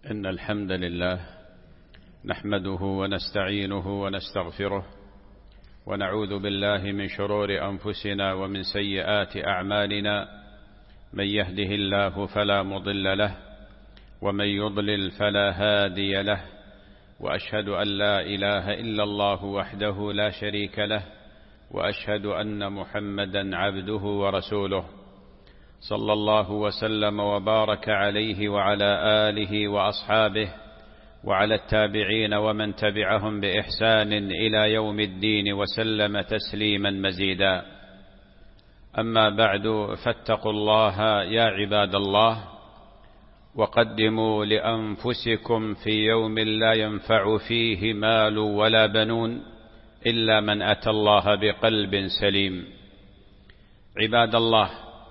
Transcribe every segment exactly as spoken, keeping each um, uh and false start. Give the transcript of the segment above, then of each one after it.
إن الحمد لله نحمده ونستعينه ونستغفره ونعوذ بالله من شرور أنفسنا ومن سيئات أعمالنا. من يهده الله فلا مضل له ومن يضلل فلا هادي له، وأشهد أن لا إله إلا الله وحده لا شريك له، وأشهد أن محمدا عبده ورسوله، صلى الله وسلم وبارك عليه وعلى آله وأصحابه وعلى التابعين ومن تبعهم بإحسان إلى يوم الدين وسلم تسليما مزيدا. أما بعد، فاتقوا الله يا عباد الله، وقدموا لأنفسكم في يوم لا ينفع فيه مال ولا بنون إلا من أتى الله بقلب سليم. عباد الله،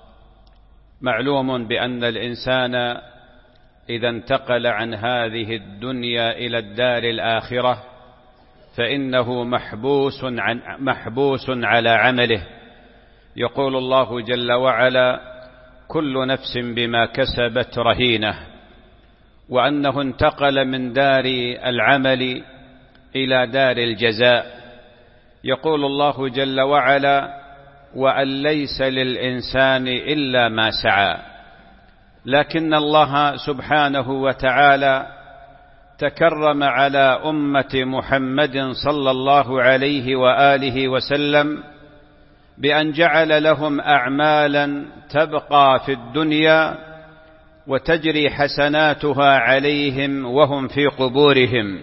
معلوم بأن الإنسان إذا انتقل عن هذه الدنيا إلى الدار الآخرة فإنه محبوس عن محبوس على عمله. يقول الله جل وعلا: كل نفس بما كسبت رهينة، وأنه انتقل من دار العمل إلى دار الجزاء. يقول الله جل وعلا: وأن ليس للإنسان إلا ما سعى. لكن الله سبحانه وتعالى تكرم على أمة محمد صلى الله عليه وآله وسلم بأن جعل لهم أعمالا تبقى في الدنيا وتجري حسناتها عليهم وهم في قبورهم،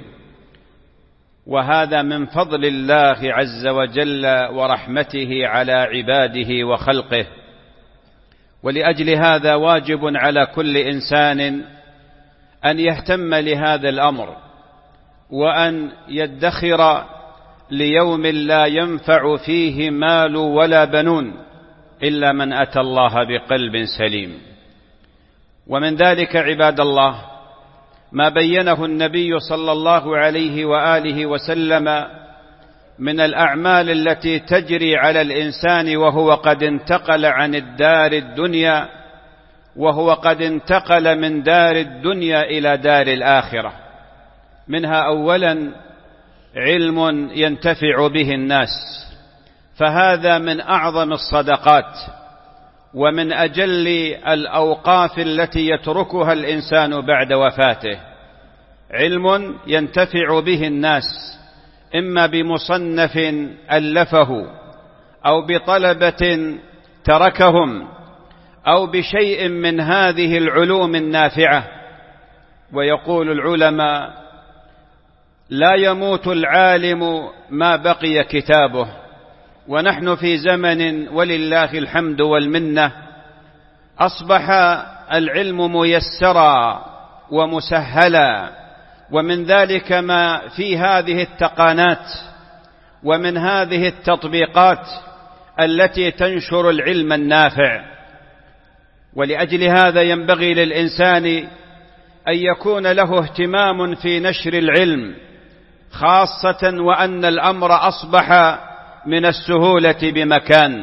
وهذا من فضل الله عز وجل ورحمته على عباده وخلقه. ولأجل هذا واجب على كل إنسان أن يهتم لهذا الأمر، وأن يدخر ليوم لا ينفع فيه مال ولا بنون إلا من أتى الله بقلب سليم. ومن ذلك عباد الله ما بينه النبي صلى الله عليه وآله وسلم من الأعمال التي تجري على الإنسان وهو قد انتقل عن الدار الدنيا، وهو قد انتقل من دار الدنيا إلى دار الآخرة. منها أولا علم ينتفع به الناس، فهذا من أعظم الصدقات ومن أجل الأوقاف التي يتركها الإنسان بعد وفاته. علم ينتفع به الناس، إما بمصنف ألفه أو بطلبة تركهم أو بشيء من هذه العلوم النافعة. ويقول العلماء: لا يموت العالم ما بقي كتابه. ونحن في زمن ولله الحمد والمنة أصبح العلم ميسرا ومسهلا، ومن ذلك ما في هذه التقانات ومن هذه التطبيقات التي تنشر العلم النافع. ولأجل هذا ينبغي للإنسان أن يكون له اهتمام في نشر العلم، خاصة وأن الأمر أصبح من السهولة بمكان،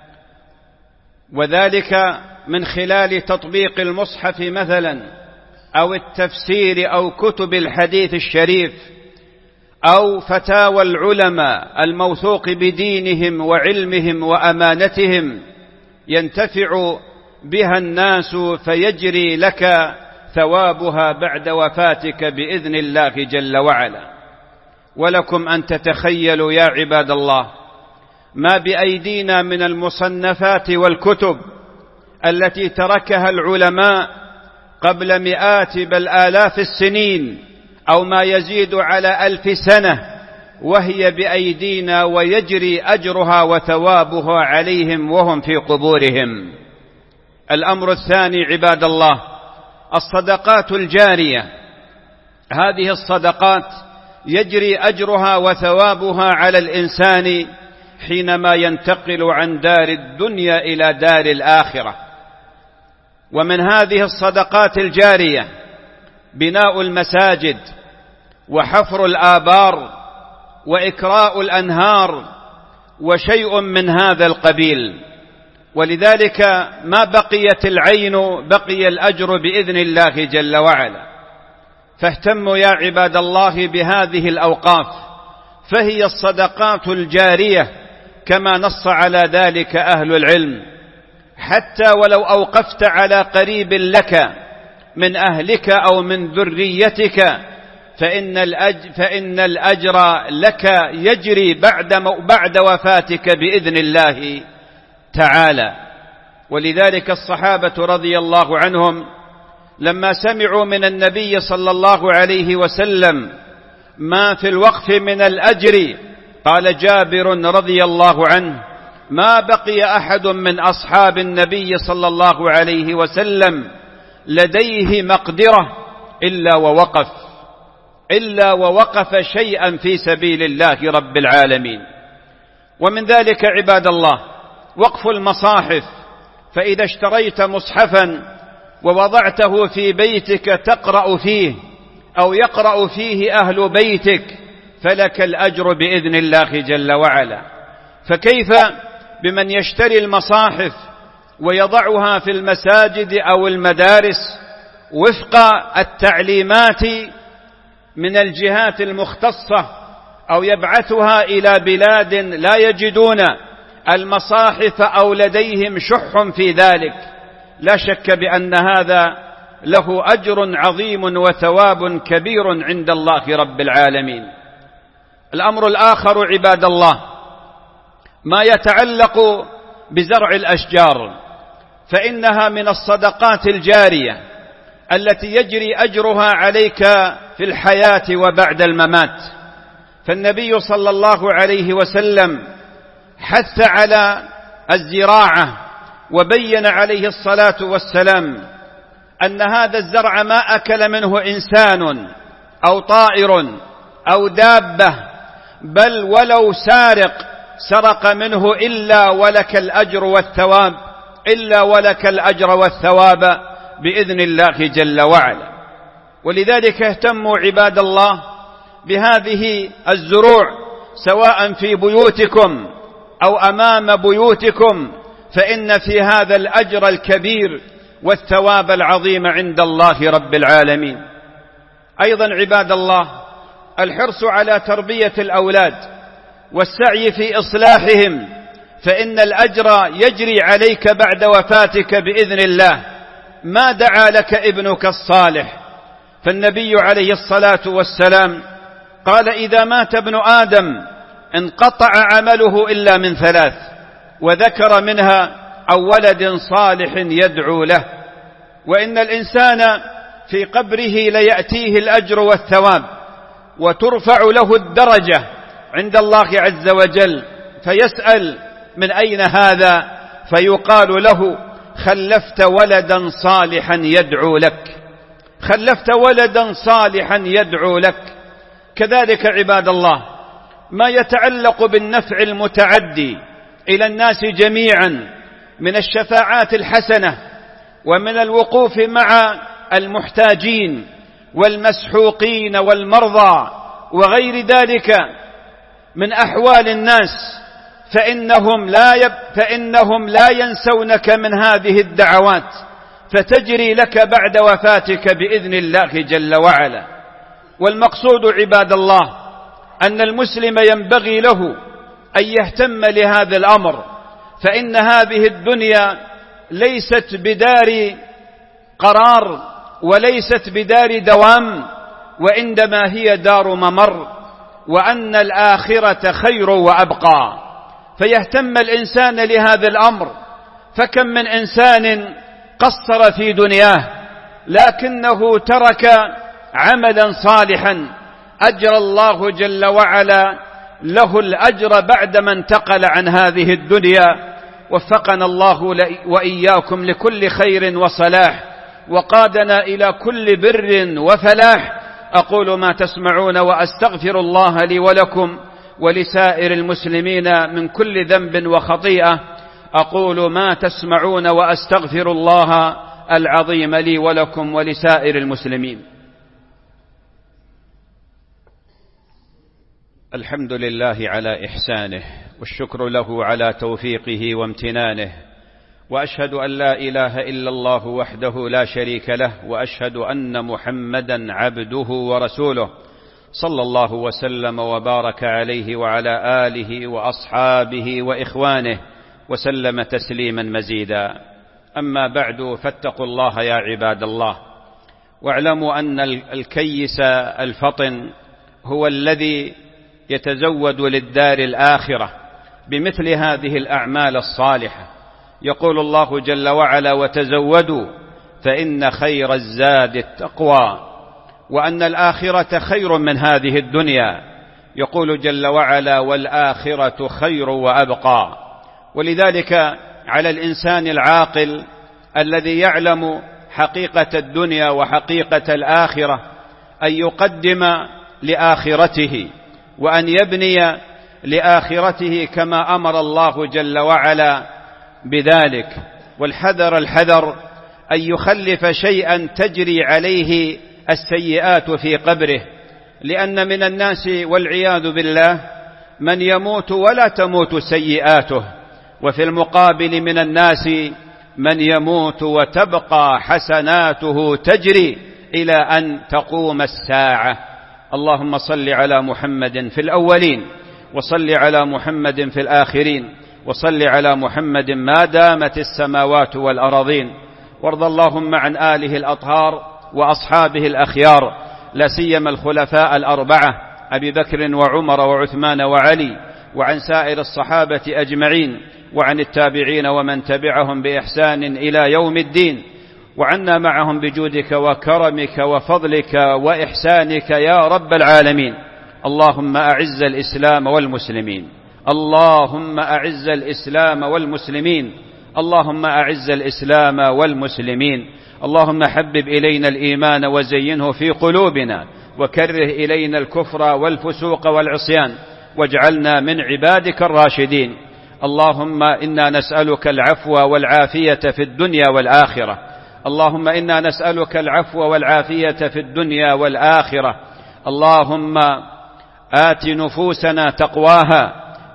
وذلك من خلال تطبيق المصحف مثلا، أو التفسير، أو كتب الحديث الشريف، أو فتاوى العلماء الموثوق بدينهم وعلمهم وأمانتهم، ينتفع بها الناس فيجري لك ثوابها بعد وفاتك بإذن الله جل وعلا. ولكم أن تتخيلوا يا عباد الله ما بأيدينا من المصنفات والكتب التي تركها العلماء قبل مئات بل آلاف السنين، أو ما يزيد على ألف سنة، وهي بأيدينا ويجري أجرها وثوابها عليهم وهم في قبورهم. الأمر الثاني عباد الله الصدقات الجارية. هذه الصدقات يجري أجرها وثوابها على الإنسان حينما ينتقل عن دار الدنيا إلى دار الآخرة. ومن هذه الصدقات الجارية بناء المساجد وحفر الآبار وإكراء الأنهار وشيء من هذا القبيل. ولذلك ما بقيت العين بقي الأجر بإذن الله جل وعلا. فاهتموا يا عباد الله بهذه الأوقاف، فهي الصدقات الجارية كما نص على ذلك أهل العلم. حتى ولو أوقفت على قريب لك من أهلك أو من ذريتك فإن الأجر, فإن الأجر لك يجري بعد, بعد وفاتك بإذن الله تعالى. ولذلك الصحابة رضي الله عنهم لما سمعوا من النبي صلى الله عليه وسلم ما في الوقف من الأجر، قال جابر رضي الله عنه: ما بقي أحد من أصحاب النبي صلى الله عليه وسلم لديه مقدرة إلا ووقف إلا ووقف شيئا في سبيل الله رب العالمين. ومن ذلك عباد الله وقف المصاحف، فإذا اشتريت مصحفا ووضعته في بيتك تقرأ فيه أو يقرأ فيه أهل بيتك فلك الأجر بإذن الله جل وعلا. فكيف بمن يشتري المصاحف ويضعها في المساجد أو المدارس وفق التعليمات من الجهات المختصة، أو يبعثها إلى بلاد لا يجدون المصاحف أو لديهم شح في ذلك؟ لا شك بأن هذا له أجر عظيم وثواب كبير عند الله رب العالمين. الأمر الآخر عباد الله ما يتعلق بزرع الأشجار، فإنها من الصدقات الجارية التي يجري أجرها عليك في الحياة وبعد الممات. فالنبي صلى الله عليه وسلم حث على الزراعة، وبين عليه الصلاة والسلام أن هذا الزرع ما أكل منه إنسان أو طائر أو دابة، بل ولو سارق سرق منه إلا ولك الأجر والثواب إلا ولك الأجر والثواب بإذن الله جل وعلا. ولذلك اهتموا عباد الله بهذه الزروع سواء في بيوتكم أو أمام بيوتكم، فإن في هذا الأجر الكبير والثواب العظيم عند الله رب العالمين. أيضا عباد الله الحرص على تربية الأولاد والسعي في إصلاحهم، فإن الأجر يجري عليك بعد وفاتك بإذن الله ما دعا لك ابنك الصالح. فالنبي عليه الصلاة والسلام قال: إذا مات ابن آدم انقطع عمله إلا من ثلاث، وذكر منها أو ولد صالح يدعو له. وإن الإنسان في قبره ليأتيه الأجر والثواب وترفع له الدرجة عند الله عز وجل، فيسأل: من أين هذا؟ فيقال له: خلفت ولدا صالحا يدعو لك خلفت ولدا صالحا يدعو لك. كذلك عباد الله ما يتعلق بالنفع المتعدي إلى الناس جميعا من الشفاعات الحسنة ومن الوقوف مع المحتاجين والمسحوقين والمرضى وغير ذلك من أحوال الناس، فإنهم لا, يب فإنهم لا ينسونك من هذه الدعوات، فتجري لك بعد وفاتك بإذن الله جل وعلا. والمقصود عباد الله أن المسلم ينبغي له أن يهتم لهذا الأمر، فإن هذه الدنيا ليست بدار قرار وليست بدار دوام، وإنما هي دار ممر، وأن الآخرة خير وأبقى. فيهتم الإنسان لهذا الأمر، فكم من إنسان قصر في دنياه لكنه ترك عملا صالحا أجر الله جل وعلا له الأجر بعدما انتقل عن هذه الدنيا. وفقنا الله وإياكم لكل خير وصلاح، وقادنا إلى كل بر وفلاح. أقول ما تسمعون وأستغفر الله لي ولكم ولسائر المسلمين من كل ذنب وخطيئة. أقول ما تسمعون وأستغفر الله العظيم لي ولكم ولسائر المسلمين. الحمد لله على إحسانه، والشكر له على توفيقه وامتنانه، وأشهد أن لا إله إلا الله وحده لا شريك له، وأشهد أن محمدا عبده ورسوله، صلى الله وسلم وبارك عليه وعلى آله وأصحابه وإخوانه وسلم تسليما مزيدا. أما بعد، فاتقوا الله يا عباد الله، واعلموا أن الكيس الفطن هو الذي يتزود للدار الآخرة بمثل هذه الأعمال الصالحة. يقول الله جل وعلا: وتزودوا فإن خير الزاد التقوى، وأن الآخرة خير من هذه الدنيا. يقول جل وعلا: والآخرة خير وأبقى. ولذلك على الإنسان العاقل الذي يعلم حقيقة الدنيا وحقيقة الآخرة أن يقدم لآخرته، وأن يبني لآخرته كما أمر الله جل وعلا بذلك. والحذر الحذر أن يخلف شيئا تجري عليه السيئات في قبره، لأن من الناس والعياذ بالله من يموت ولا تموت سيئاته، وفي المقابل من الناس من يموت وتبقى حسناته تجري إلى أن تقوم الساعة. اللهم صل على محمد في الأولين، وصل على محمد في الآخرين، وصل على محمد ما دامت السماوات والأراضين. وارض اللهم عن آله الأطهار وأصحابه الأخيار، لا سيما الخلفاء الأربعة أبي بكر وعمر وعثمان وعلي، وعن سائر الصحابة أجمعين، وعن التابعين ومن تبعهم بإحسان إلى يوم الدين، وعنا معهم بجودك وكرمك وفضلك وإحسانك يا رب العالمين. اللهم أعز الإسلام والمسلمين، اللهم أعز الإسلام والمسلمين، اللهم أعز الإسلام والمسلمين. اللهم حبب إلينا الإيمان وزينه في قلوبنا، وكره إلينا الكفر والفسوق والعصيان، واجعلنا من عبادك الراشدين. اللهم إنا نسألك العفو والعافية في الدنيا والآخرة، اللهم إنا نسألك العفو والعافية في الدنيا والآخرة. اللهم آت نفوسنا تقواها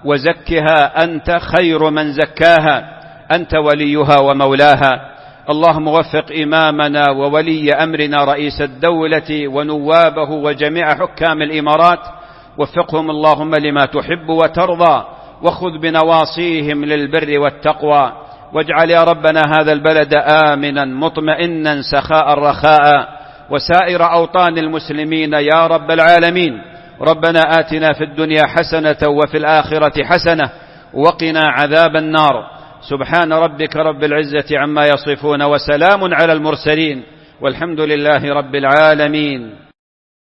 وزكها أنت خير من زكاها، أنت وليها ومولاها. اللهم وفق إمامنا وولي أمرنا رئيس الدولة ونوابه وجميع حكام الإمارات، وفقهم اللهم لما تحب وترضى، وخذ بنواصيهم للبر والتقوى، واجعل يا ربنا هذا البلد آمنا مطمئنا سخاء رخاء، وسائر أوطان المسلمين يا رب العالمين. ربنا آتنا في الدنيا حسنة وفي الآخرة حسنة وقنا عذاب النار. سبحان ربك رب العزة عما يصفون، وسلام على المرسلين، والحمد لله رب العالمين.